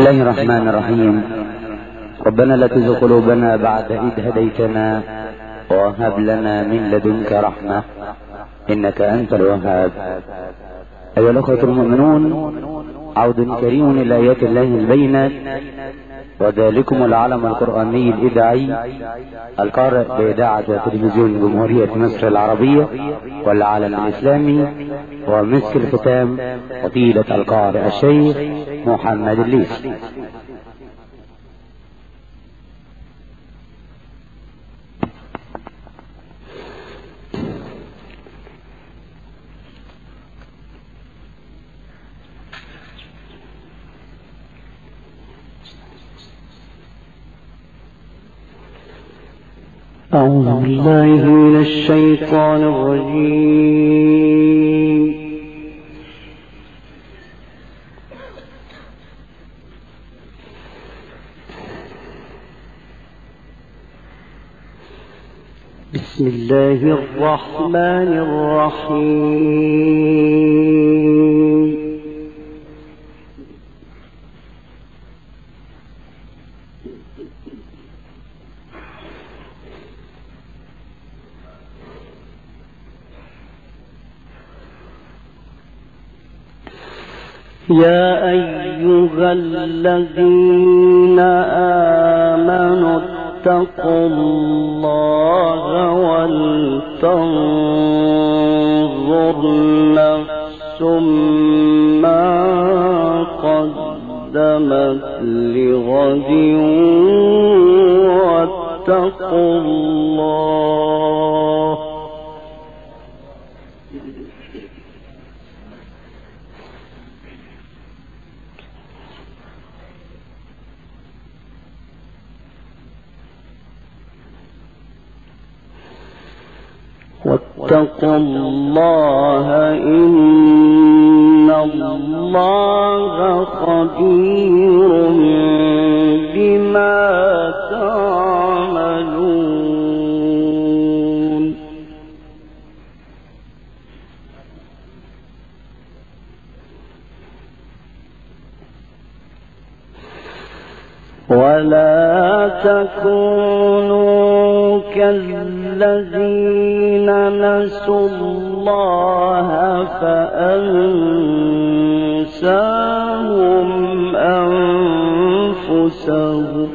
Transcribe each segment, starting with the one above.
بسم الله الرحمن الرحيم. ربنا لا تزغ قلوبنا بعد إذ هديتنا وهب لنا من لدنك رحمة إنك أنت الوهاب. أيها الأخوة المؤمنون، عود كريم إلى آيات الله البينات، وذلكم العلم القرآني الإذاعي القارئ بإذاعة وتلفزيون جمهورية مصر العربية والعالم الإسلامي، ومسك الختام فضيلة القارئ الشيخ محمد الليثي. أعوذ بالله من الشيطان الرجيم. بسم الله الرحمن الرحيم. يا أيها الذين آمنوا اتقوا الله ولتنظر نفس ما قدمت لغد واتقوا الله واتقوا الله إن الله خبير بما تعملون. ولا تكونوا كالذين نسوا الله فأنساهم أنفسهم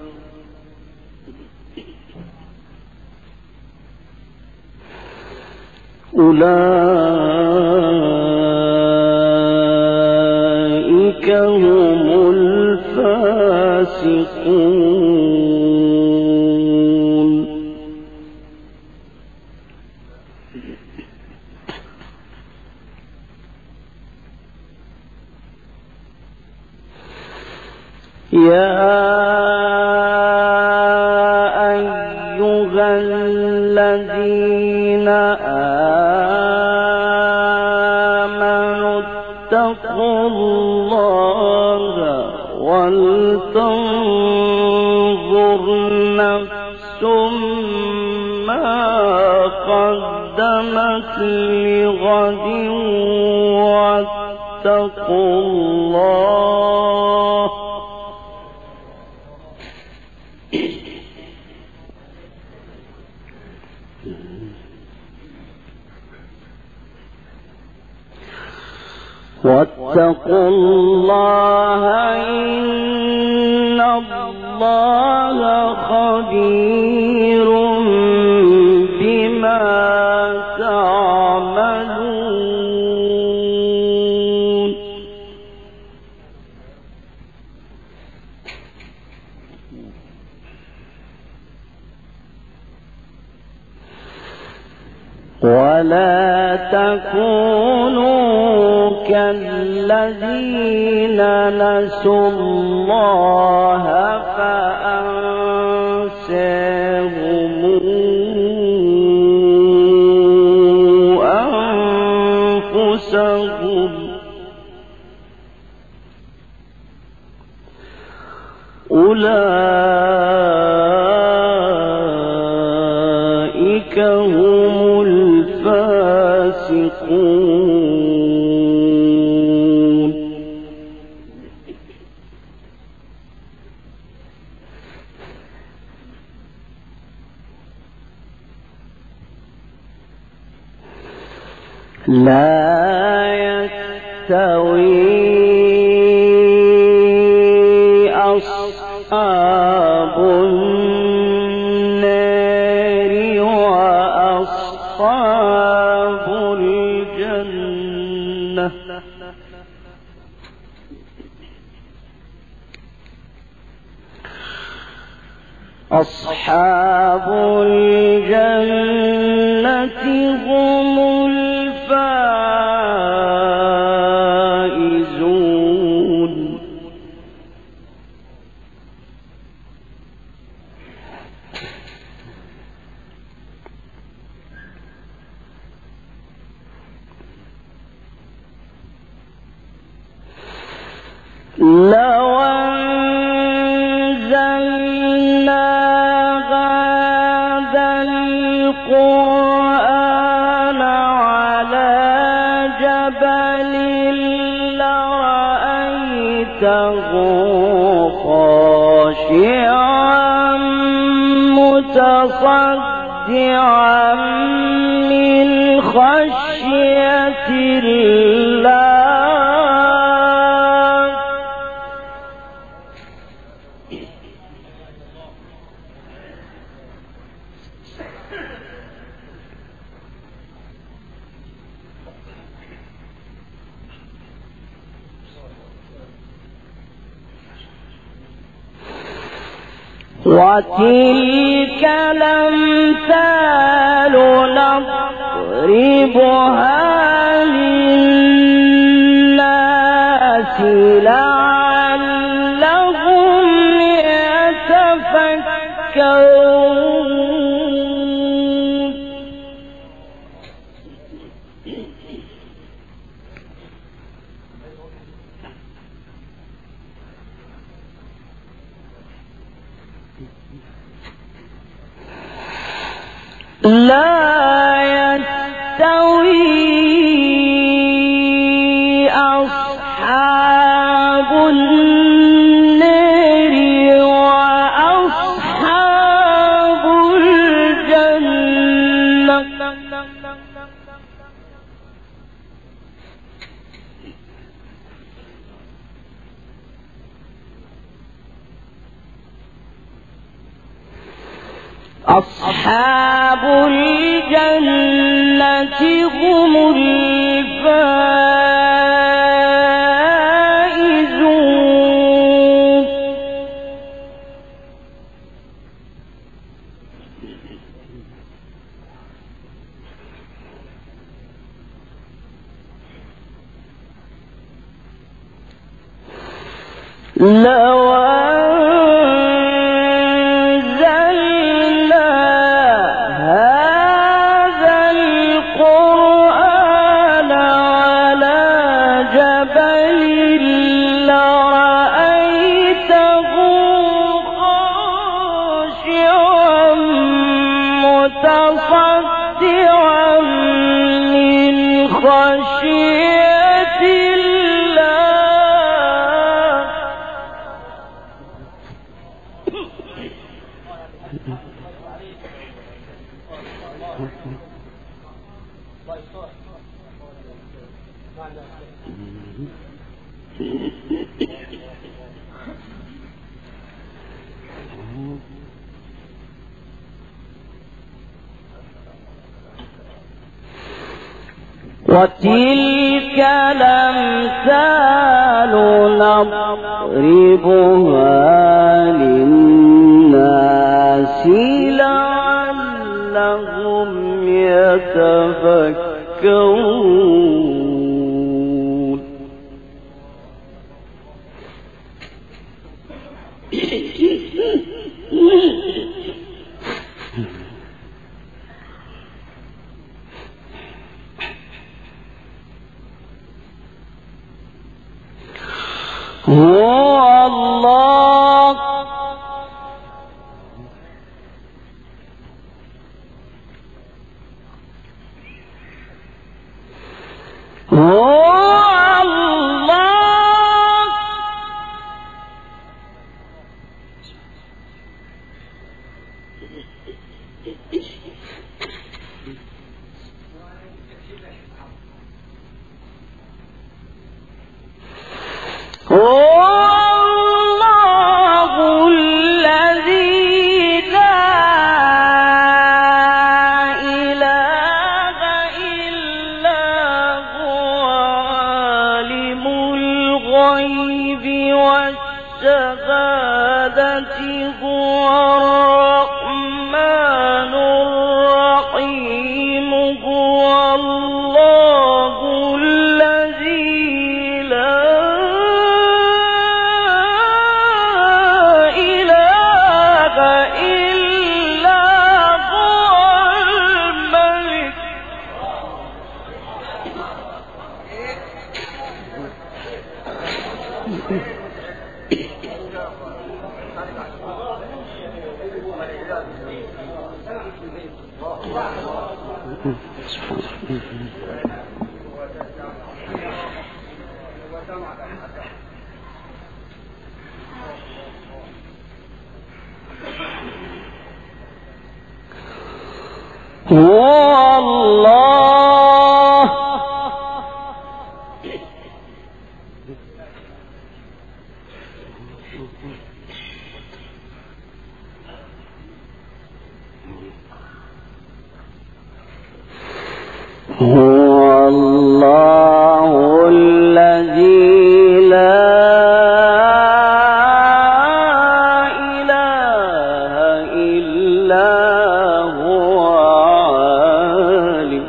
أولئك هم الفاسقون. يا أيها الذين آمنوا اتقوا الله ولتنظر نفس ما قدمت لغد واتقوا الله واتقوا الله إن الله خبير بما تعملون. ولا تكونوا كالذين نسوا الله فأنساهم أنفسهم أولئك هم الفاسقون. لا يستوي أصحاب النار وأصحاب الجنة أصحاب الجنة هم الفائزون لو أنزلنا هذا القرآن على جبل لرأيته خاشعا متصدعا من خشية الله وتلك الأمثال نضربها للناس لعلهم يتفكرون لا يستوي أصحاب النار وأصحاب الجنة أصحاب الجنة هم الفائزون لو أنزلنا هذا القرآن على جبل لرأيته خاشعا متصدعا من خشية الله وتلك الأمثال نضربها للناس لعلهم يتفكرون هو الله هو الرحمن الرحيم هو الله الذي لا إله إلا هو الملك هو الله هو الله الذي لا إله إلا هو عالم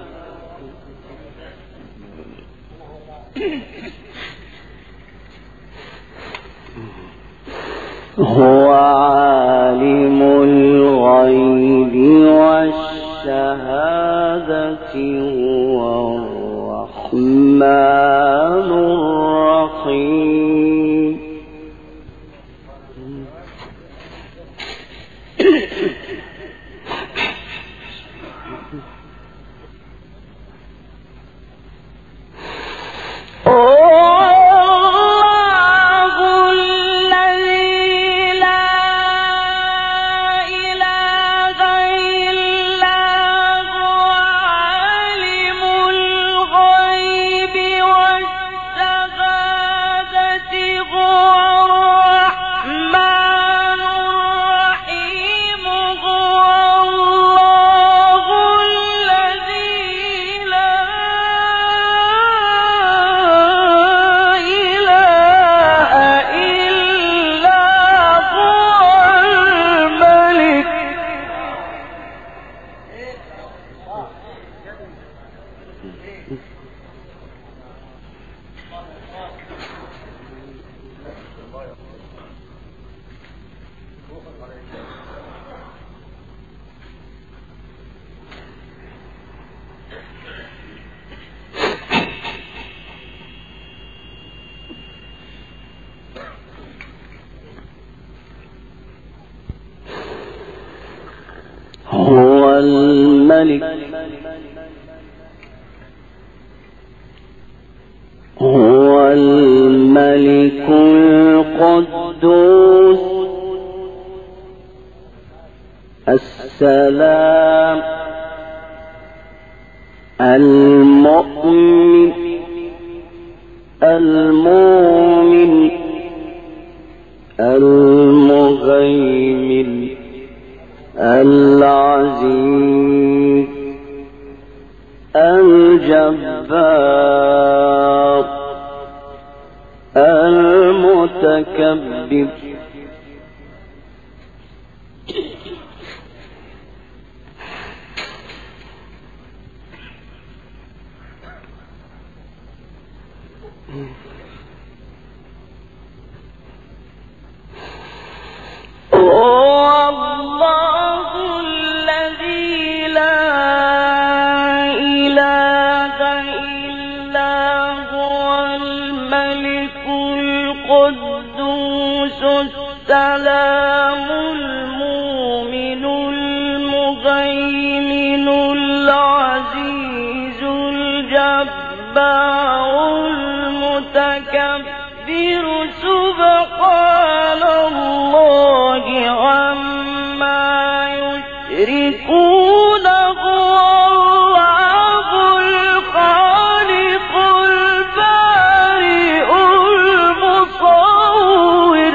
هو عالم الغيب والشهادة هو الرحمن الرحيم هو الملك هو الملك القدوس السلام المؤمن المؤمن المهيمن العزيز الجبار المتكبر السلام المؤمن المهيمن العزيز الجبار المتكبر سبحان الله عما يشركون هو الله الخالق البارئ المصور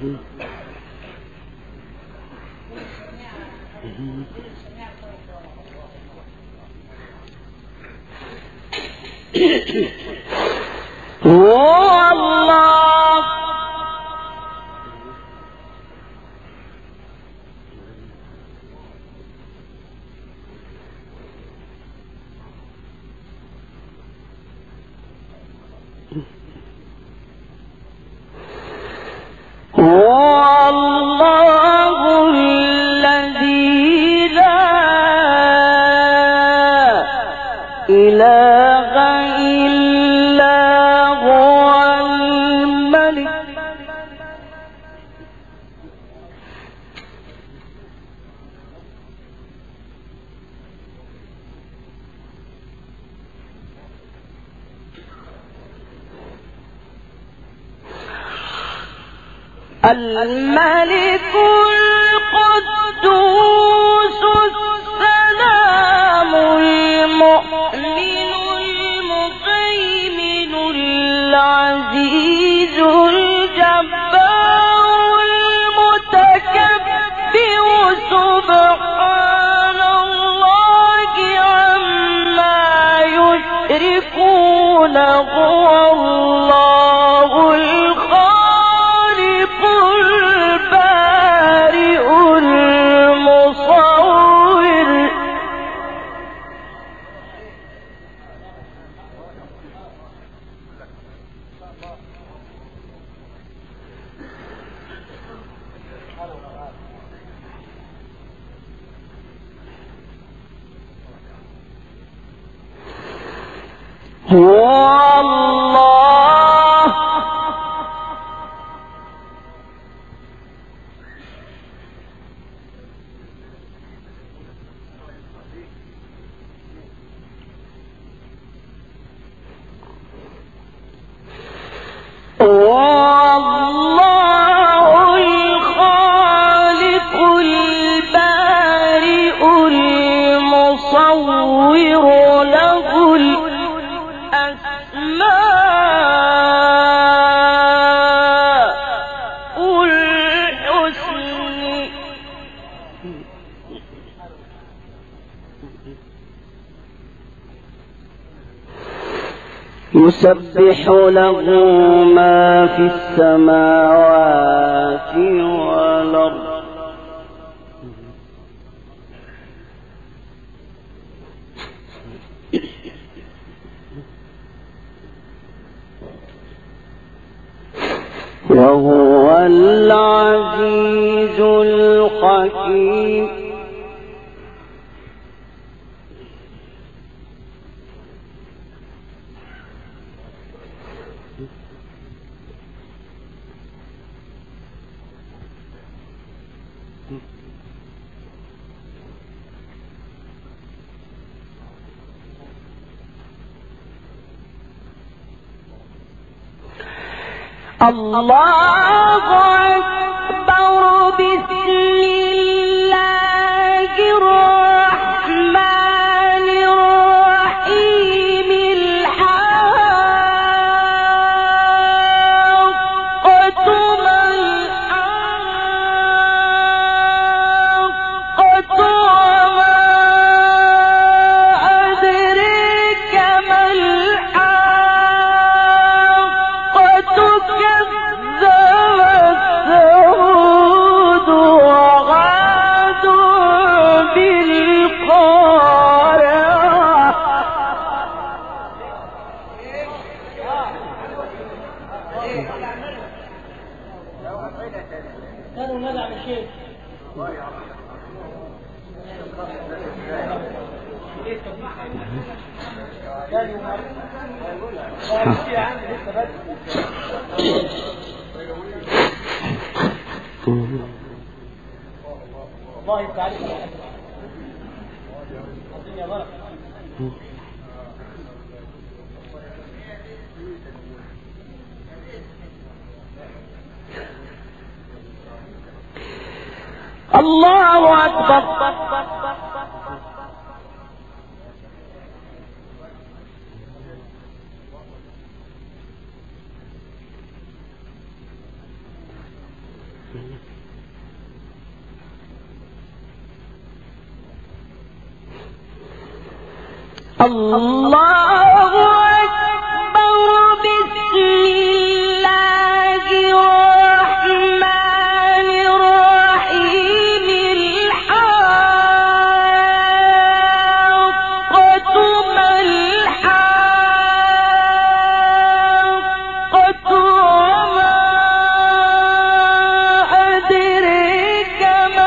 هو الله الذي لا إله إلا هو الملك الملك القدوس السلام المؤمن المهيمن العزيز الجبار المتكبر سبحان الله عما يشركون هو الله الخالق البارئ المصور هو الله الخالق البارئ المصور له الأسماء الحسنى يسبح له ما في السماوات والأرض وهو العزيز الحكيم الله أكبر بسم الله الرحمن الرحيم الحاقة ما الحاقة وما أدريك ما الحاقة كذبت ثمود وعاد بالقارعة كانوا ندع الشيخ والله تعالى الدنيا بركة الله أكبر الله أكبر بسم الله الرحمن الرحيم الحاقة ما الحاقة وما أدريك ما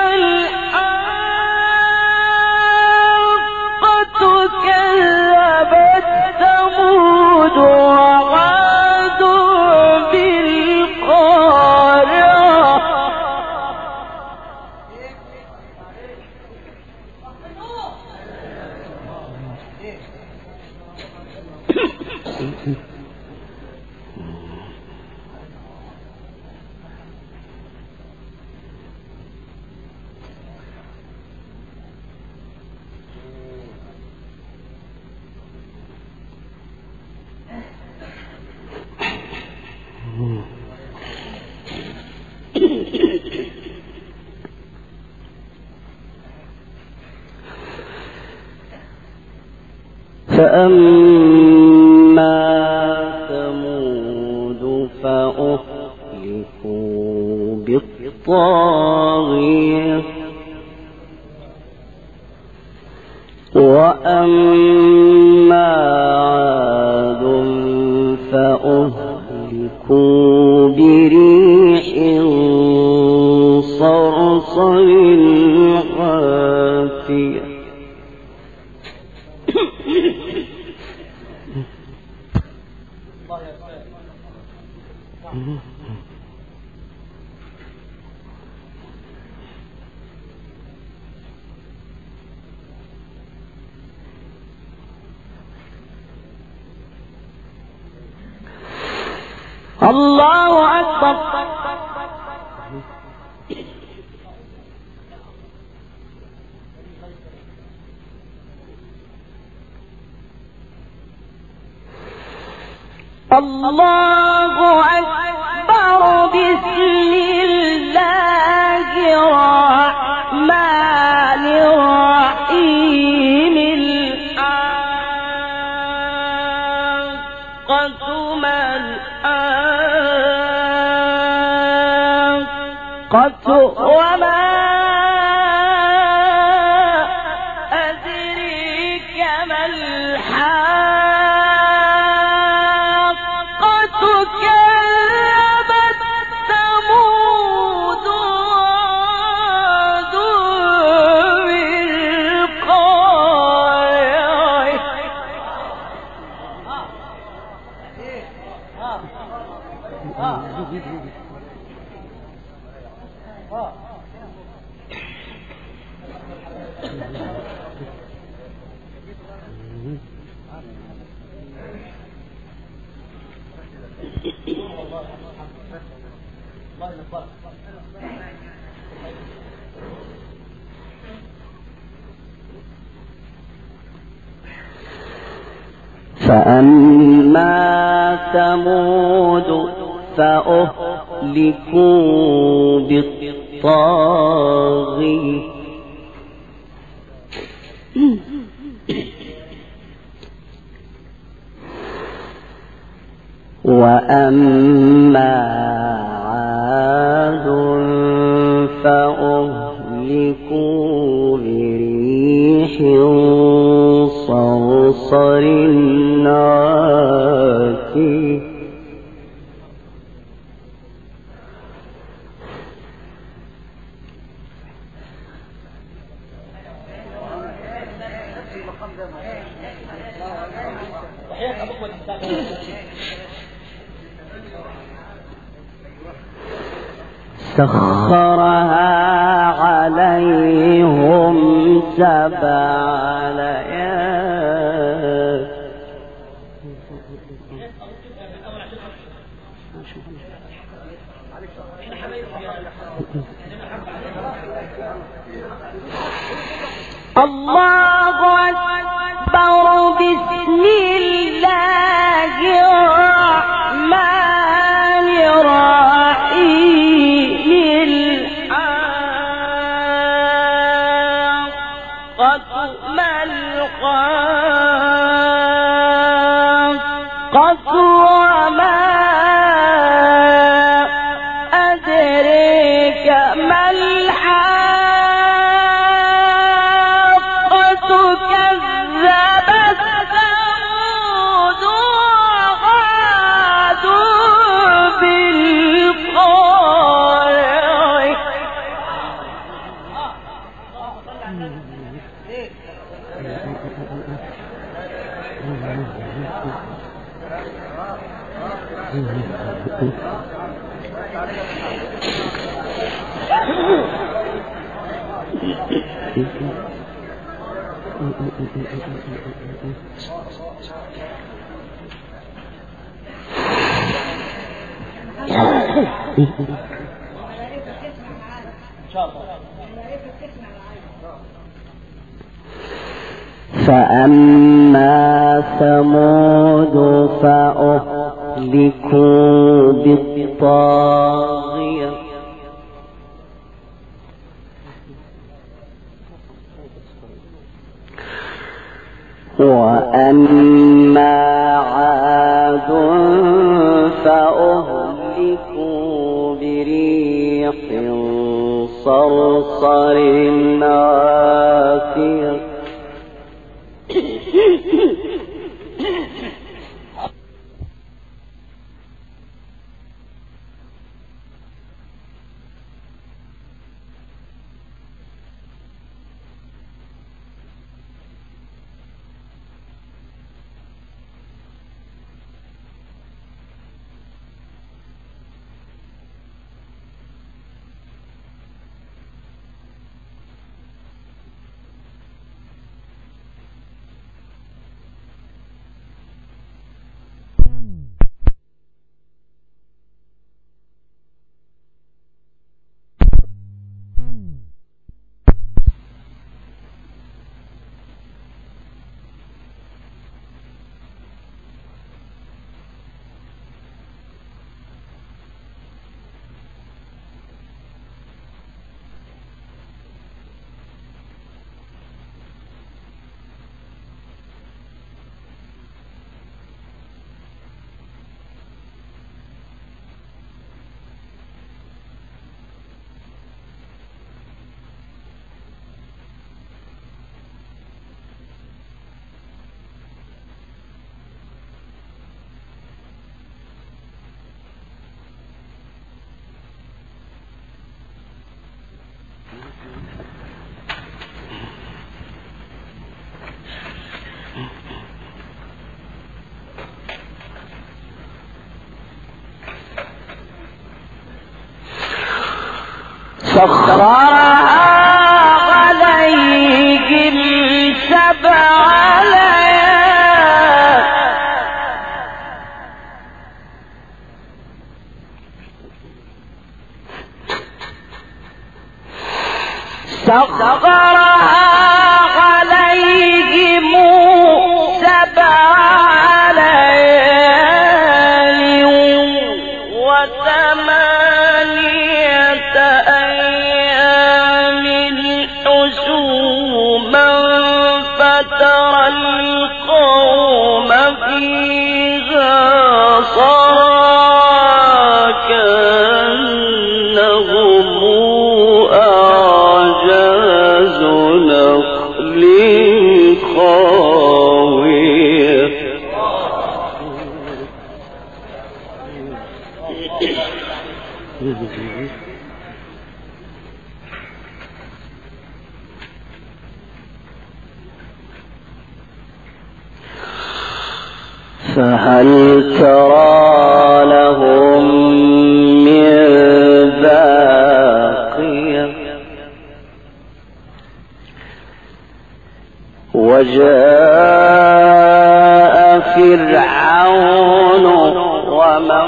الحاقة كذبت ثمود وعاد بالقارعة فأما ثمود فأهلكوا بالطاغية وأما عاد فأهلكوا بريح صرصر عاتية الله أكبر. الله أكبر بسم الله الرحمن الرحيم الحاقة ما الحاقة وما أدريك ما الحاقة كذبت ثمود وعاد بالقارعة فأما ثمود فأهلكوا بالطاغية وأما عاد فأهلكوا بريح صرصر عاتية سخرها عليهم 7 ليال الله أكبر بسم الله الرحمن الرحيم فأما ثمود فأهلكوا بالطاغية وأما عاد فأهلكوا بريح صرصر عاتية سخرها عليهم 7 ليال سخرها عليهم 7 ليال و8 أيام حسوما فترى القوم فيها صرعى كأنهم أعجاز نخل خاوية فهل ترى لهم من باقية وجاء فرعون ومن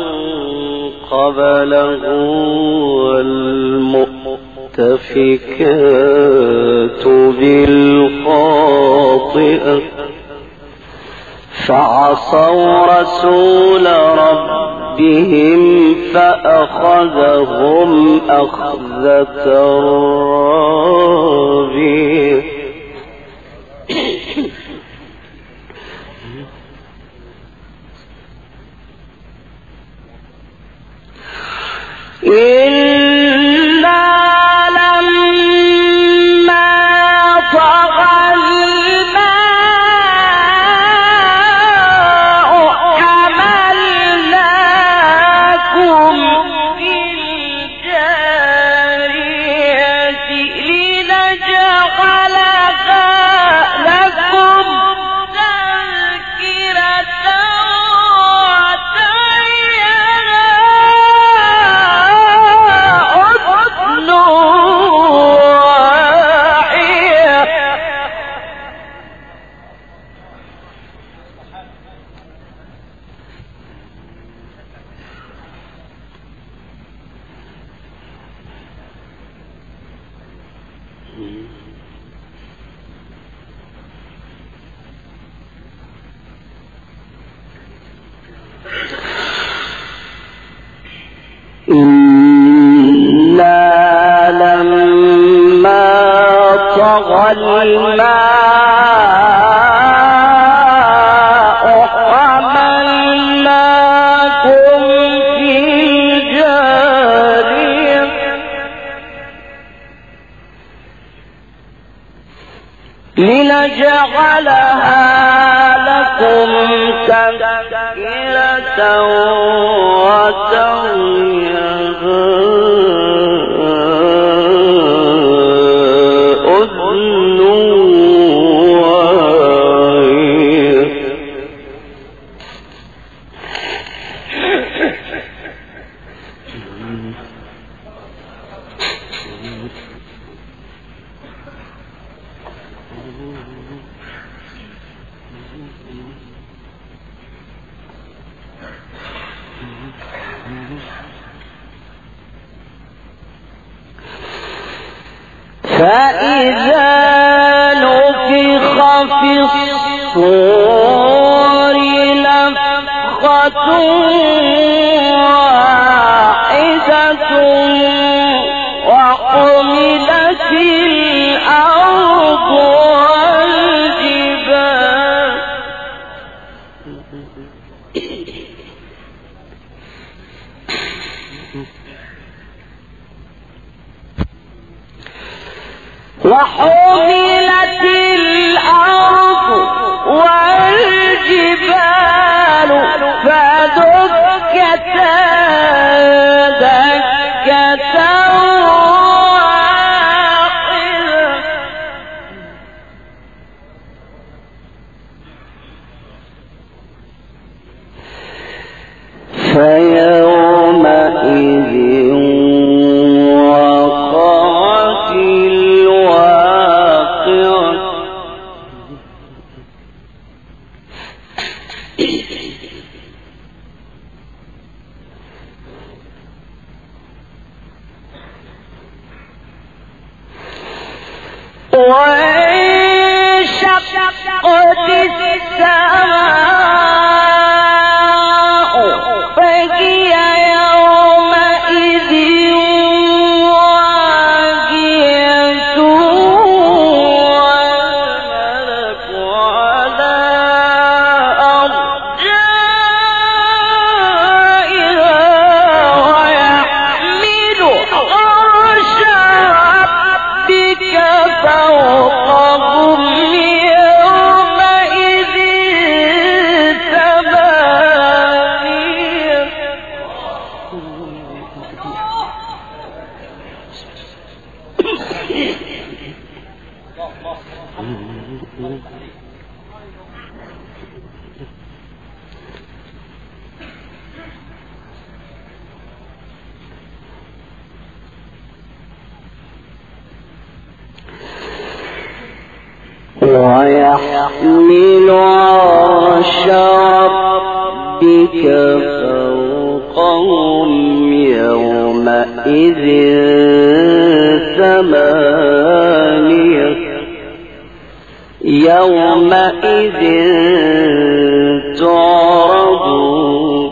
قبله والمؤتفكات بالخاطئة فعصوا رسول ربهم فأخذهم أخذة رابية إنا لما طغى الماء حملناكم في الجارية لنجعلها لكم تذكرة وتعيها أذن واعية. فإذا نفخ في الصور نفخة واحدة وحملت الأرض والجبال وحملت الأرض والجبال فدكتا دكة واحدة فيومئذ وقعت الواقعة وانشقت السماء فهي يومئذ واهية والملك على أرجائها ويحمل عرش ربك فوقهم يومئذ ثمانية. ويحمل عرش ربك فوقهم يومئذ ثمانية يومئذ تعرضون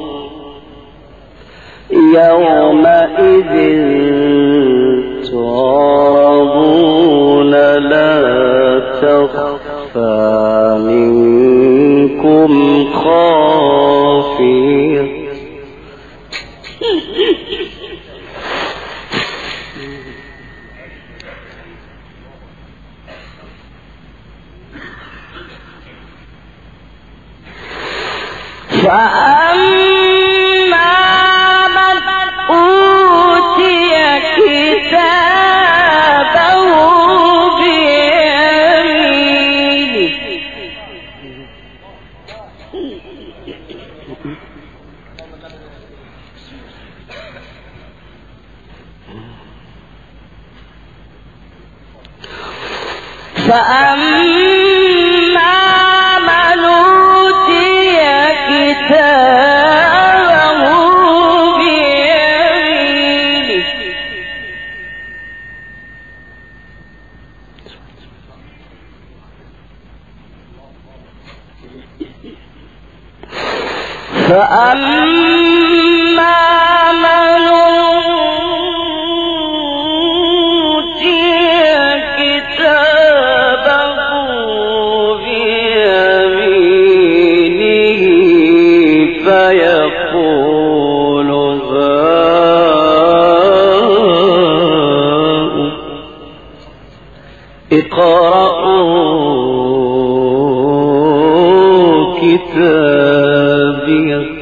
يومئذ تعرضون لا تخفى منكم خافية. فأما من أوتي كتابه بيمينه فأما من أوتي كتابه بيمينه فيقول هاؤم اقرءوا كتابيه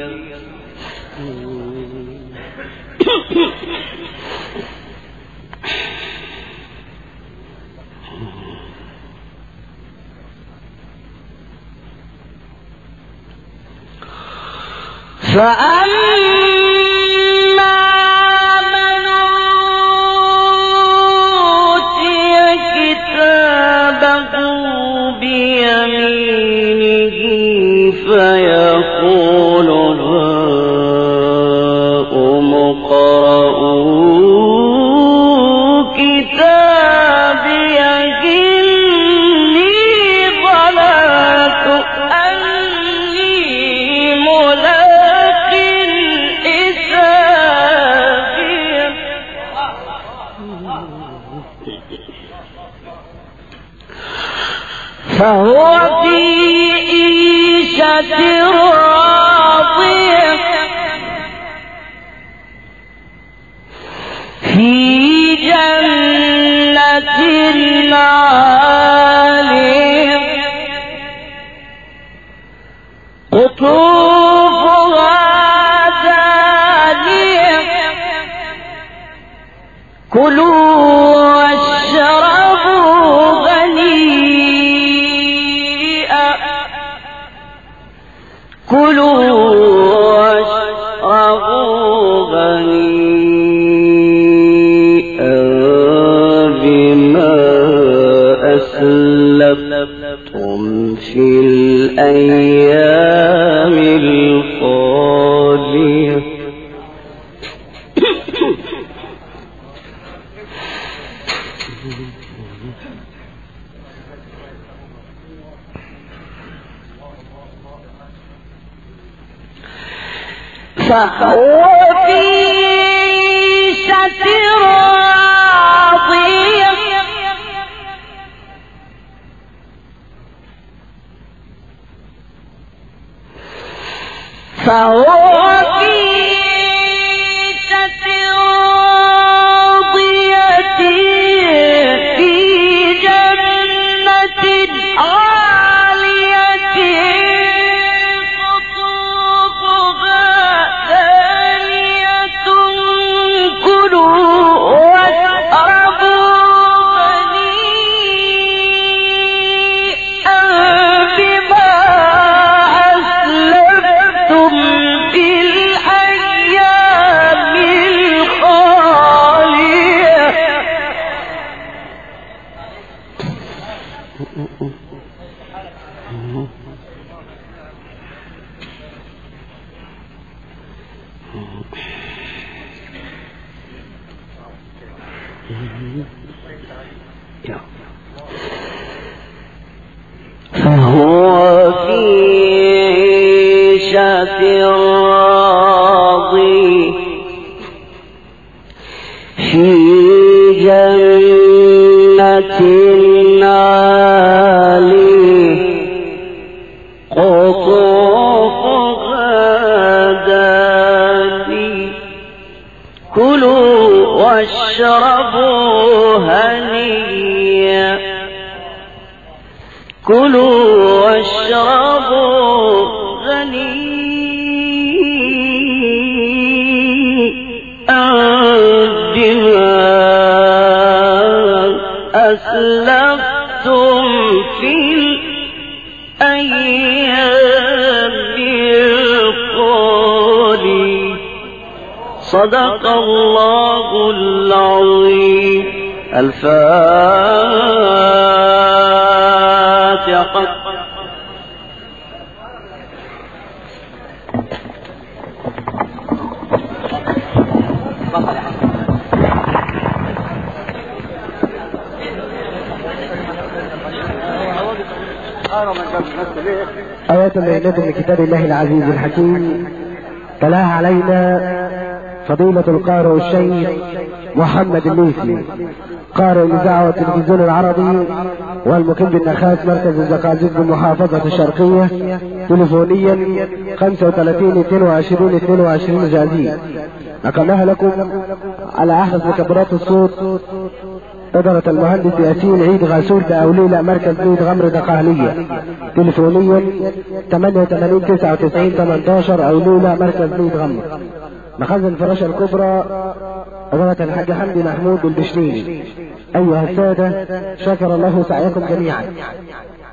فأما من أوتي كتابه بيمينه فيقول هاؤم اقرءوا كتابيه إني ظننت أني ملاق حسابيه فهو في عيشة راضية في جنة عالية قطوفها دانية كلوا واشربوا هنيئا كلوا واشربوا هنيئا بما أسلفتم في الأيام الخالية فهو في عيشة راضية فهو في عيشة راضية في جنة عالية قطوفها دانية كلوا واشربوا هنيئا بما أسلفتم في الأيام الخالية فهو في عيشة راضية في جنة عالية قطوفها دانية كلوا واشربوا هنيئا كلوا واشربوا هنيئا بما أسلفتم في الأيام الخالية صدق الله العظيم. الفاتحة. آيات بينات من كتاب الله العزيز الحكيم تلاها علينا فضيلة القارئ الشيخ محمد الليثي، قارئ الإذاعة والتلفزيون العربي والمقيم بالنخاس مركز الزقازيق بالمحافظة الشرقية، تليفونيا 35 22 22 جازية. نقلناها لكم على أحدث مكبرات الصوت إدارة المهندس ياسين عيد غاسول بأوليلة مركز بيت غمر دقهلية، تليفونيا 88 99 18 أوليلة مركز بيت غمر. مخزن الفراشة الكبرى إدارة الحاج حمدي محمود البشريني. أيها السادة، شكر الله سعيكم جميعا.